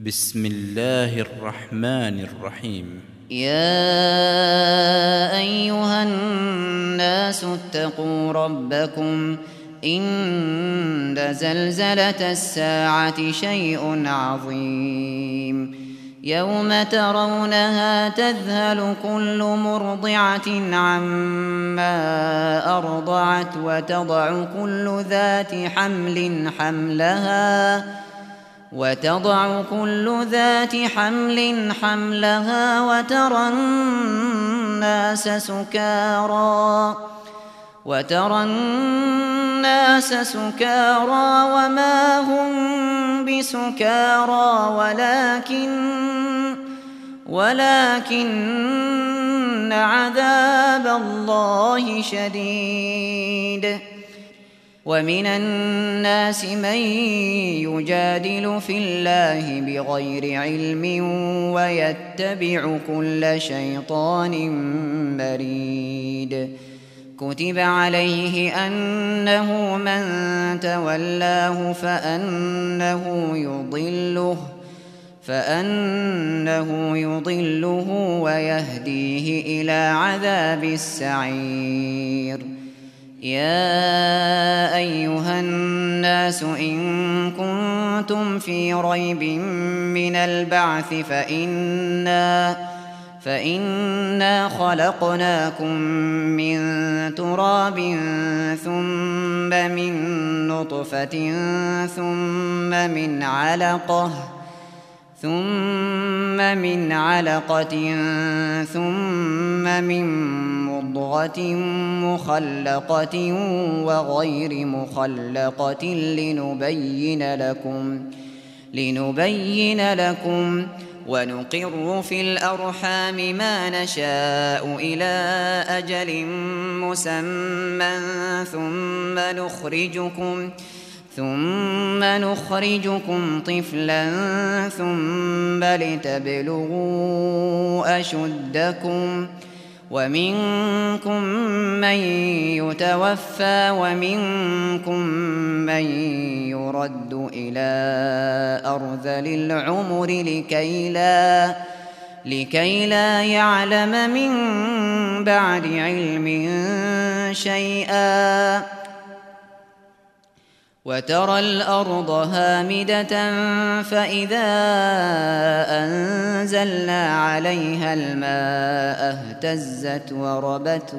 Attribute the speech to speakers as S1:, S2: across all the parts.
S1: بسم الله الرحمن الرحيم.
S2: يا أيها الناس اتقوا ربكم إن زلزلة الساعة شيء عظيم يوم ترونها تذهل كل مرضعة عما أرضعت وتضع كل ذات حمل حملها وترى الناس سكارى وما هم بسكارى ولكن عذاب الله شديد. ومن الناس من يجادل في الله بغير علم ويتبع كل شيطان مريد. كتب عليه أنه من تولاه فأنه يضله ويهديه إلى عذاب السعير. يا أيها الناس إن كنتم في ريب من البعث فإنا خلقناكم من تراب ثم من نطفة ثم من علقة ثم من مضغة مخلقة وغير مخلقة لنبين لكم ونقر في الأرحام ما نشاء إلى أجل مسمى ثم نخرجكم طفلا ثم لتبلغوا أشدكم ومنكم من يتوفى ومنكم من يرد إلى أرذل العمر لكي لا يعلم من بعد علم شيئا. وترى الأرض هامدة فإذا أنزلنا عليها الماء اهتزت وربت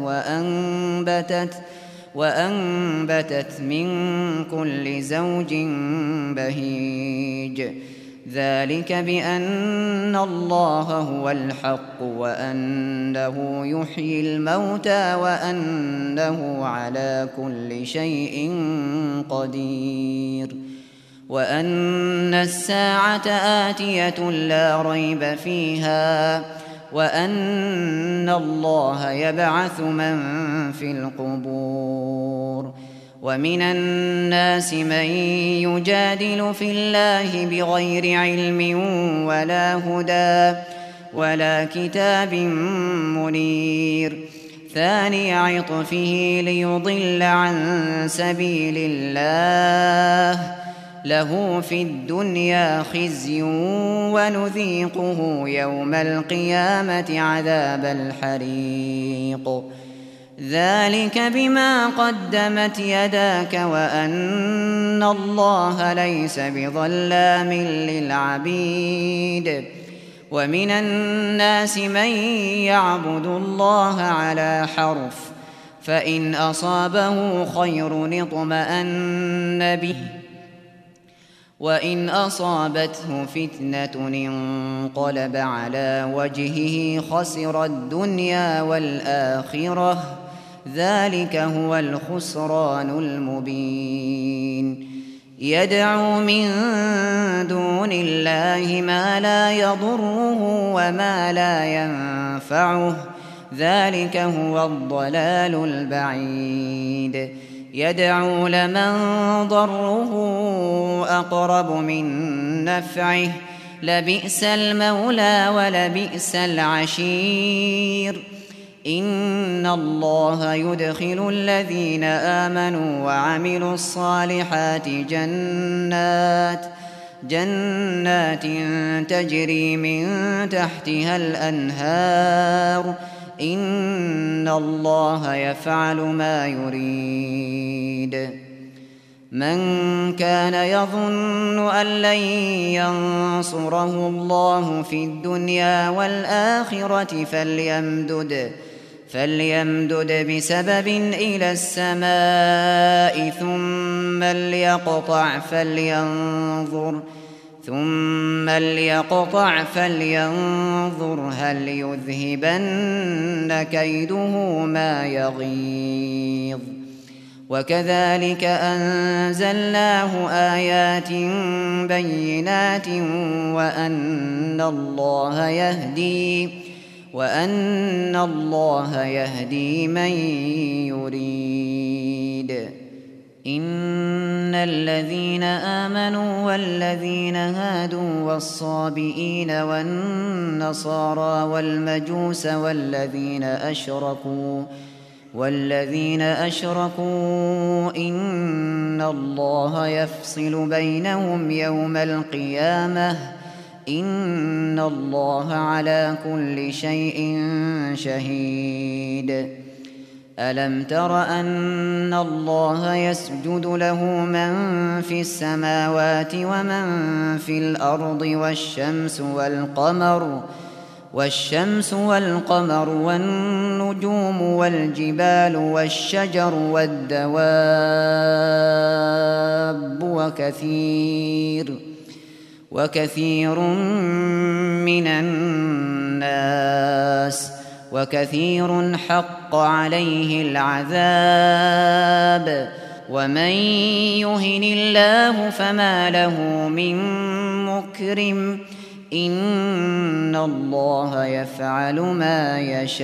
S2: وأنبتت من كل زوج بهيج. ذلك بأن الله هو الحق وأنه يحيي الموتى وأنه على كل شيء قدير. وأن الساعة آتية لا ريب فيها وأن الله يبعث من في القبور. ومن الناس من يجادل في الله بغير علم ولا هدى ولا كتاب منير. ثاني عطفه ليضل عن سبيل الله له في الدنيا خزي ونذيقه يوم القيامة عذاب الحريق. ذلك بما قدمت يداك وأن الله ليس بظلام للعبيد. ومن الناس من يعبد الله على حرف فإن أصابه خير اطمأن به وإن أصابته فتنة انقلب على وجهه خسر الدنيا والآخرة ذلك هو الخسران المبين. يدعو من دون الله ما لا يضره وما لا ينفعه ذلك هو الضلال البعيد. يدعو لمن ضره أقرب من نفعه لبئس المولى ولبئس العشير. إن الله يدخل الذين آمنوا وعملوا الصالحات جنات تجري من تحتها الأنهار إن الله يفعل ما يريد. من كان يظن أن لن ينصره الله في الدنيا والآخرة فليمدد بسبب إلى السماء ثم ليقطع فلينظر هل يذهبن كيده ما يغيظ. وكذلك أنزلناه آيات بينات وأن الله يهدي من يريد. إن الذين آمنوا والذين هادوا والصابئين والنصارى والمجوس والذين أشركوا إن الله يفصل بينهم يوم القيامة إن الله على كل شيء شهيد. ألم تر أن الله يسجد له من في السماوات ومن في الأرض والشمس والقمر والنجوم والجبال والشجر والدواب وكثير من الناس وكثير حق عليه العذاب ومن يهن الله فما له من مكرم إن الله يفعل ما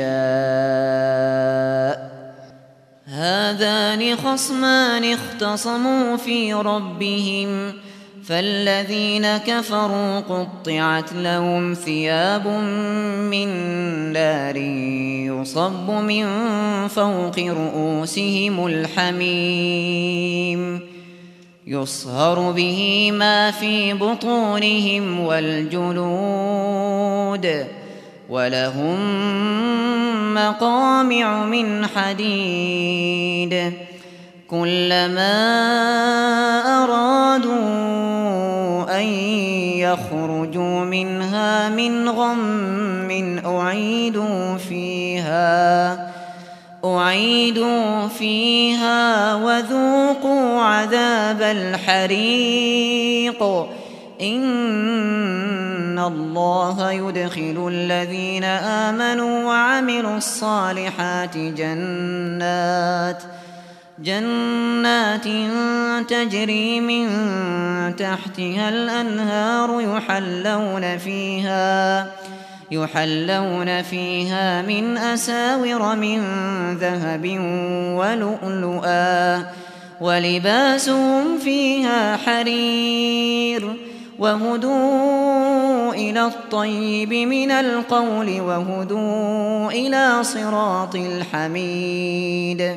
S2: يشاء. هذان خصمان اختصموا في ربهم فالذين كفروا قطعت لهم ثياب من نار يصب من فوق رؤوسهم الحميم يصهر به ما في بطونهم والجلود ولهم مقامع من حديد كلما أرادوا أن يخرجوا منها من غم أعيدوا فيها وذوقوا عذاب الحريق إن الله يدخل الذين آمنوا وعملوا الصالحات جنات تجري من تحتها الأنهار يحلون فيها من أساور من ذهب ولؤلؤا ولباسهم فيها حرير وهدوا إلى الطيب من القول وهدوا إلى صراط الحميد.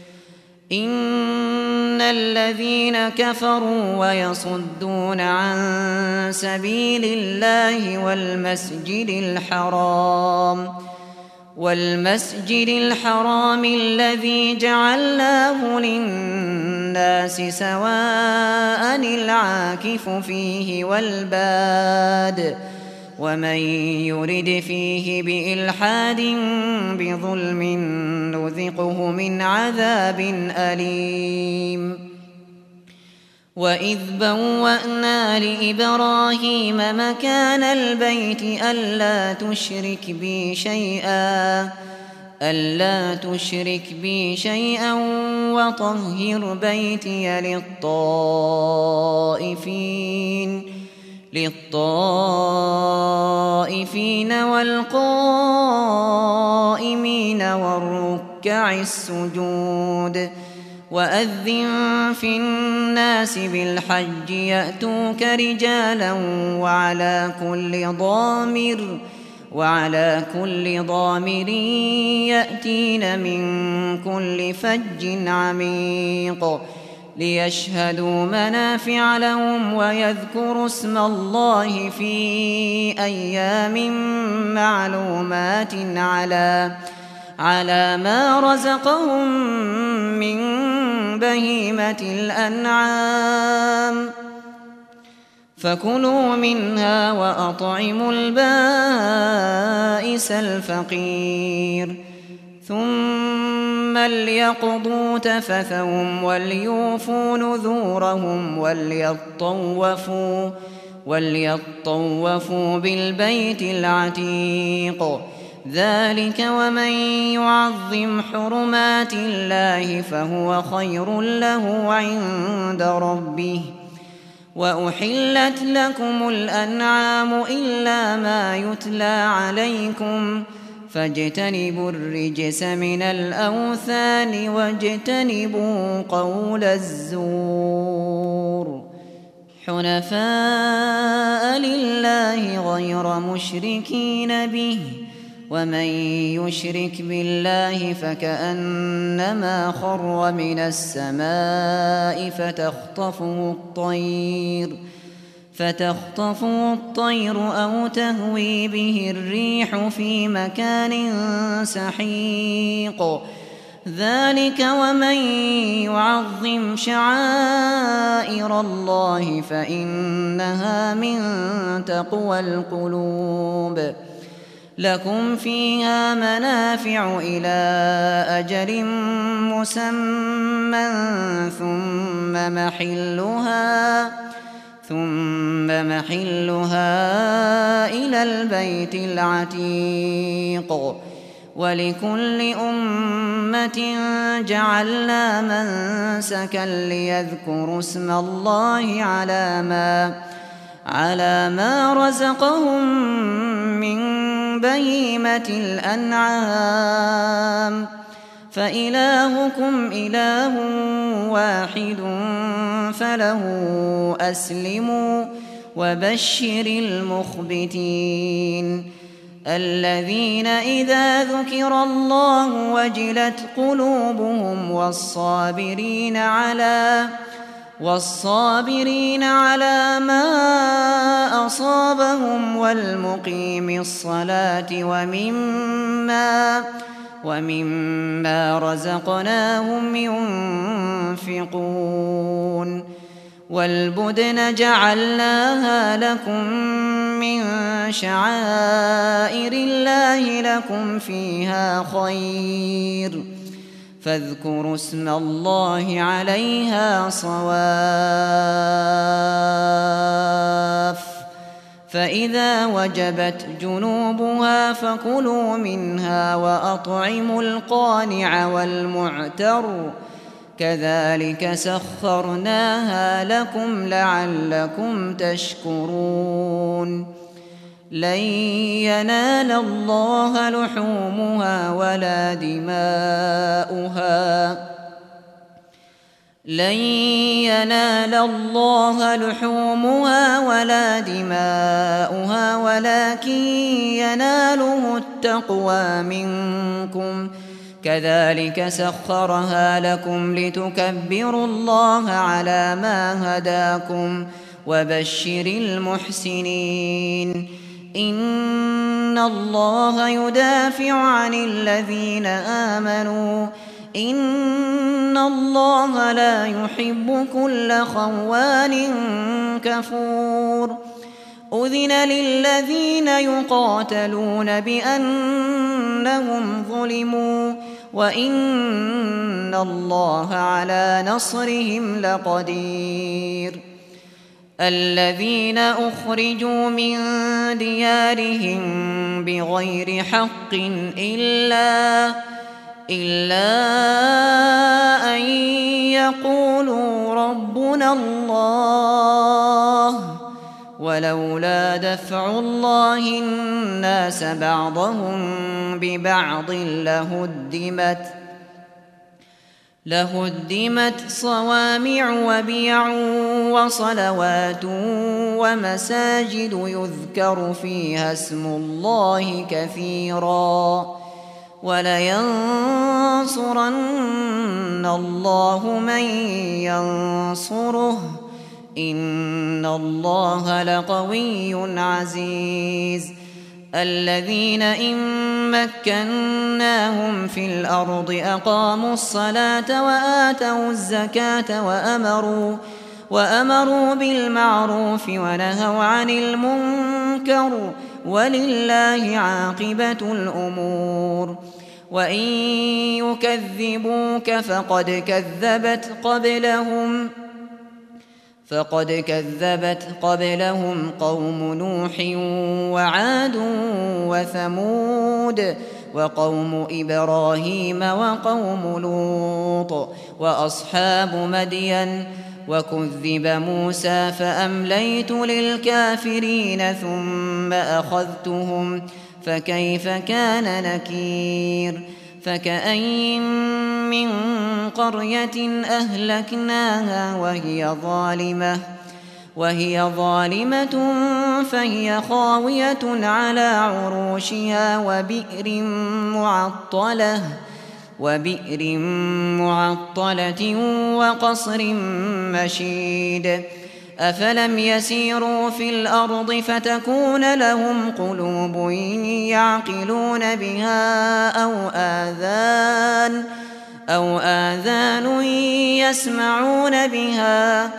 S2: إن الذين كفروا ويصدون عن سبيل الله والمسجد الحرام الذي جعلناه للناس سواء العاكف فيه والباد ومن يرد فيه بإلحاد بظلم نذقه من عذاب أليم. وإذ بوأنا لإبراهيم مكان البيت ألا تشرك بي شيئا وطهر بيتي للطائفين والقائمين والركع السجود وأذن في الناس بالحج يأتوك رجالا وعلى كل ضامر يأتين من كل فج عميق ليشهدوا منافع لهم ويذكروا اسم الله في أيام معلومات على ما رزقهم من بهيمة الأنعام فكلوا منها وأطعموا البائس الفقير ثم ليقضوا تفثهم وليوفوا نذورهم وليطوفوا بالبيت العتيق ذلك ومن يعظم حرمات الله فهو خير له عند ربه وأحلت لكم الأنعام إلا ما يتلى عليكم فاجتنبوا الرجس من الأوثان واجتنبوا قول الزور حنفاء لله غير مشركين به ومن يشرك بالله فكأنما خر من السماء فتخطفه الطير أو تهوي به الريح في مكان سحيق ذلك ومن يعظم شعائر الله فإنها من تقوى القلوب لكم فيها منافع إلى أجل مسمى ثم محلها إلى البيت العتيق ولكل أمة جعلنا منسكا ليذكروا اسم الله على ما رزقهم من بهيمة الأنعام فإلهكم إله واحد فله أسلموا وبشر المخبتين الذين إذا ذكر الله وجلت قلوبهم والصابرين على ما أصابهم والمقيم الصلاة ومما رزقناهم ينفقون والبدن جعلناها لكم من شعائر الله لكم فيها خير فاذكروا اسم الله عليها صواف فإذا وجبت جنوبها فكلوا منها وأطعموا القانع والمعتر كذلك سخرناها لكم لعلكم تشكرون لن ينال الله لحومها ولا دماؤها ولكن يناله التقوى منكم كذلك سخرها لكم لتكبروا الله على ما هداكم وبشر المحسنين إن الله يدافع عن الذين آمنوا إن الله لا يحب كل خوان كفور أذن للذين يقاتلون بأنهم ظلموا وإن الله على نصرهم لقدير الذين أخرجوا من ديارهم بغير حق إلا أن يقولوا ربنا الله ولولا دفع الله الناس بعضهم ببعض لهدمت صوامع وبيع وصلوات ومساجد يذكر فيها اسم الله كثيرا ولينصرن الله من ينصره إن الله لقوي عزيز الذين إن مكناهم في الأرض أقاموا الصلاة وآتوا الزكاة وأمروا بالمعروف ونهوا عن المنكر ولله عاقبة الأمور وإن يكذبوك فقد كذبت قبلهم قوم نوح وعاد وثمود وقوم إبراهيم وقوم لوط وأصحاب مدين وكذب موسى فأمليت للكافرين ثم أخذتهم فكيف كان نكير فكأين من قرية أهلكناها وهي ظالمة فهي خاوية على عروشها وبئر معطلة وقصر مشيد أفلم يسيروا في الأرض فتكون لهم قلوب يعقلون بها أو آذان يسمعون بها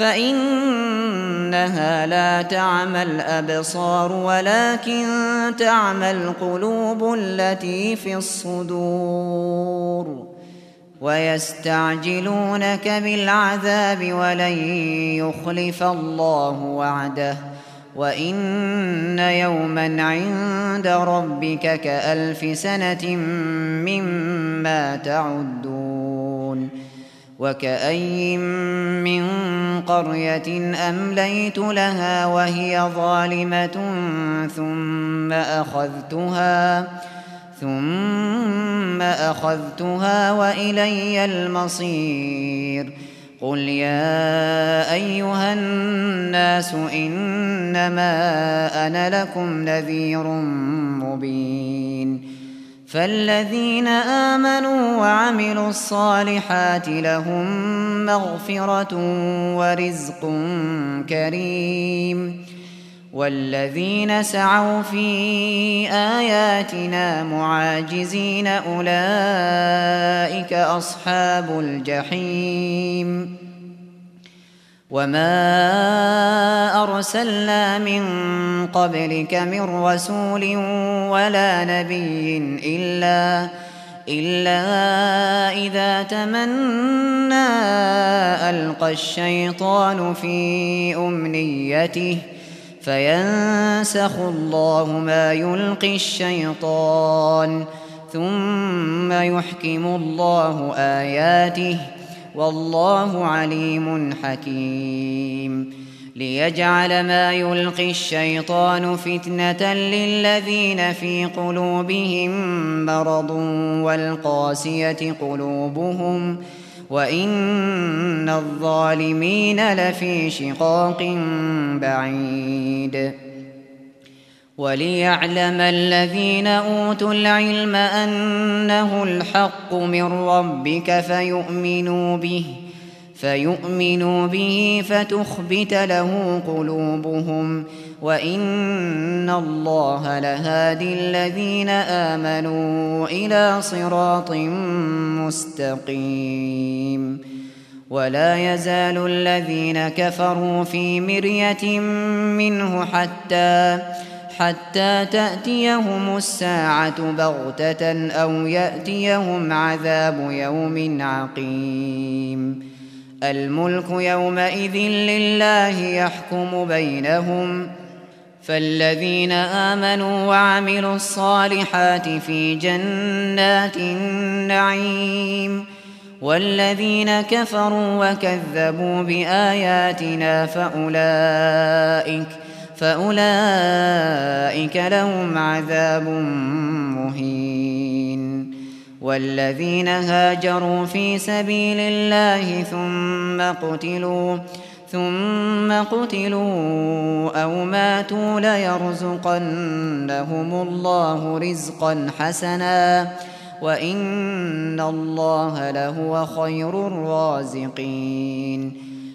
S2: فإنها لا تعمى الأبصار ولكن تعمى القلوب التي في الصدور ويستعجلونك بالعذاب ولن يخلف الله وعده وإن يوما عند ربك كألف سنة مما تعدون وكأين من قرية أمليت لها وهي ظالمة ثم أخذتها وإلي المصير قل يا أيها الناس إنما أنا لكم نذير مبين فالذين آمنوا وعملوا الصالحات لهم مغفرة ورزق كريم والذين سعوا في آياتنا معاجزين أولئك أصحاب الجحيم وما أرسلنا من قبلك من رسول ولا نبي إلا إذا تمنى ألقى الشيطان في أمنيته فينسخ الله ما يلقي الشيطان ثم يحكم الله آياته والله عليم حكيم ليجعل ما يلقي الشيطان فتنة للذين في قلوبهم مرض والقاسية قلوبهم وإن الظالمين لفي شقاق بعيد وليعلم الذين أوتوا العلم أنه الحق من ربك فيؤمنوا به فتخبت له قلوبهم وإن الله لهادي الذين آمنوا إلى صراط مستقيم ولا يزال الذين كفروا في مرية منه حتى تأتيهم الساعة بغتة أو يأتيهم عذاب يوم عقيم الملك يومئذ لله يحكم بينهم فالذين آمنوا وعملوا الصالحات في جنات النعيم والذين كفروا وكذبوا بآياتنا فأولئك لهم عذاب مهين والذين هاجروا في سبيل الله ثم قتلوا أو ماتوا ليرزقنهم الله رزقا حسنا وإن الله لهو خير الرازقين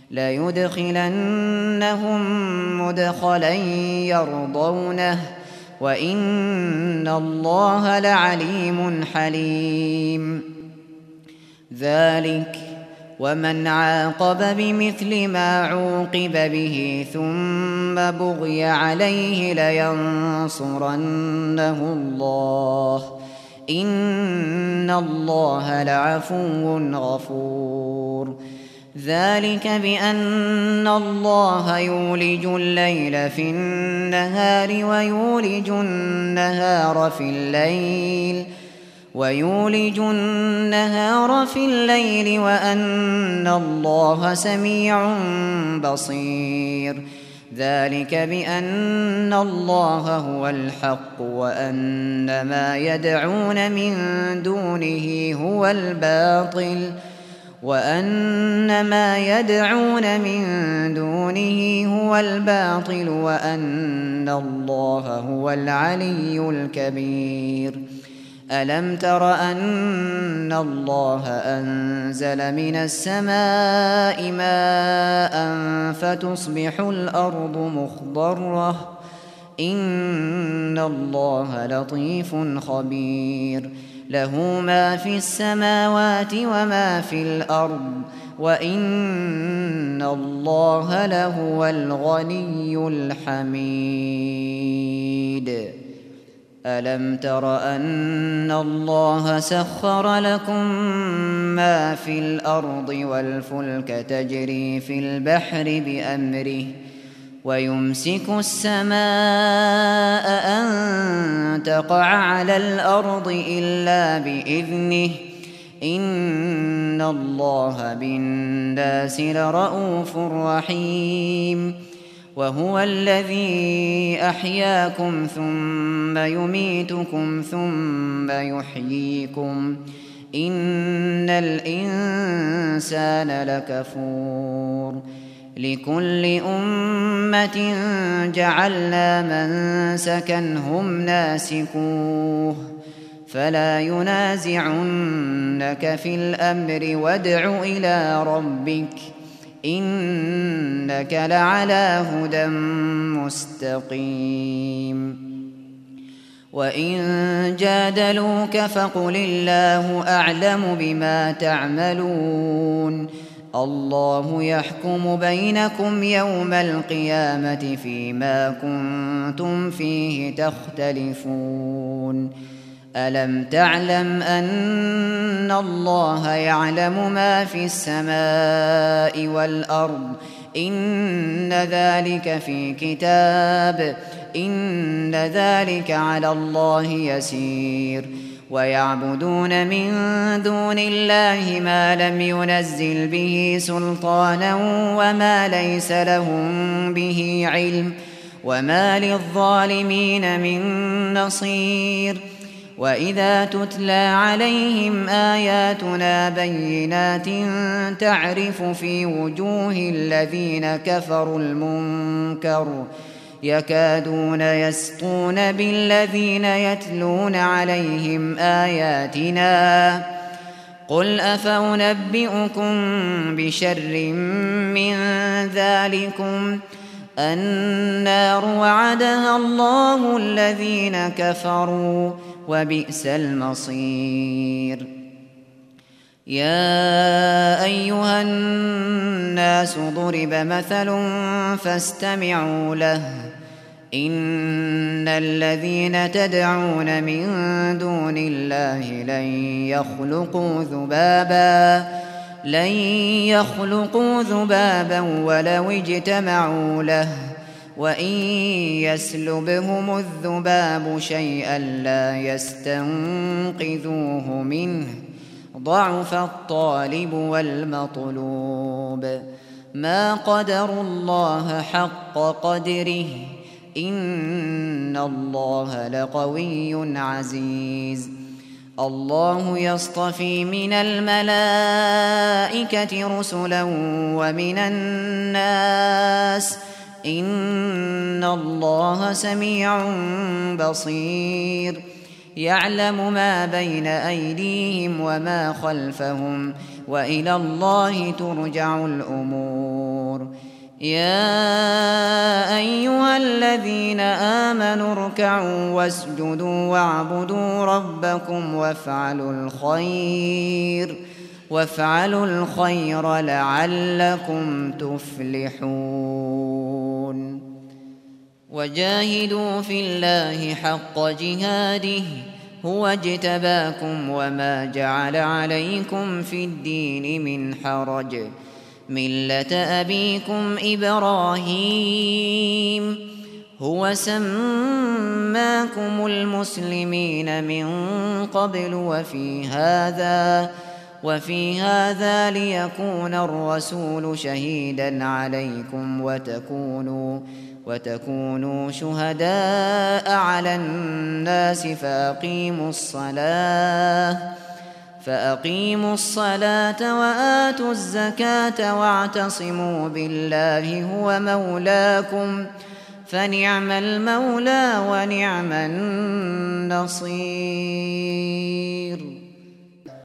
S2: ليدخلنهم مدخلا يرضونه وإن الله لعليم حليم ذلك ومن عاقب بمثل ما عوقب به ثم بغي عليه لينصرنه الله إن الله لعفو غفور ذلك بأن الله يولج الليل في النهار ويولج النهار في الليل وأن الله سميع بصير ذلك بأن الله هو الحق وأن ما يدعون من دونه هو الباطل وأن الله هو العلي الكبير ألم تر أن الله أنزل من السماء ماء فتصبح الأرض مخضرة إن الله لطيف خبير له ما في السماوات وما في الأرض وإن الله لهو الغني الحميد ألم تر أن الله سخر لكم ما في الأرض والفلك تجري في البحر بأمره ويمسك السماء أن تقع على الأرض إلا بإذنه إن الله بالناس لرءوف رحيم وهو الذي أحياكم ثم يميتكم ثم يحييكم إن الإنسان لكفور لكل أمة جعلنا منسكا هم ناسكوه فلا ينازعنك في الأمر وادع إلى ربك إنك لعلى هدى مستقيم وإن جادلوك فقل الله أعلم بما تعملون الله يحكم بينكم يوم القيامة فيما كنتم فيه تختلفون ألم تعلم أن الله يعلم ما في السماء والأرض إن ذلك في كتاب إن ذلك على الله يسير ويعبدون من دون الله ما لم ينزل به سلطانا وما ليس لهم به علم وما للظالمين من نصير وإذا تتلى عليهم آياتنا بينات تعرف في وجوه الذين كفروا المنكر يكادون يسطون بالذين يتلون عليهم آياتنا قل أفأنبئكم بشر من ذلكم النار وعدها الله الذين كفروا وبئس المصير يا أيها الناس ضرب مثل فاستمعوا له إن الذين تدعون من دون الله لن يخلقوا ذبابا ولو اجتمعوا له وإن يسلبهم الذباب شيئا لا يستنقذوه منه ضعف الطالب والمطلوب ما قدروا الله حق قدره إن الله لقوي عزيز الله يصطفي من الملائكة رسلا ومن الناس إن الله سميع بصير يعلم ما بين أيديهم وما خلفهم وإلى الله ترجع الأمور. يا أيها الذين آمنوا اركعوا واسجدوا واعبدوا ربكم وافعلوا الخير لعلكم تفلحون. وجاهدوا في الله حق جهاده هو اجتباكم وما جعل عليكم في الدين من حرج ملة أبيكم إبراهيم هو سماكم المسلمين من قبل وفي هذا ليكون الرسول شهيدا عليكم وتكونوا شهداء على الناس فأقيموا الصلاة وآتوا الزكاة واعتصموا بالله هو مولاكم فنعم المولى ونعم النصير.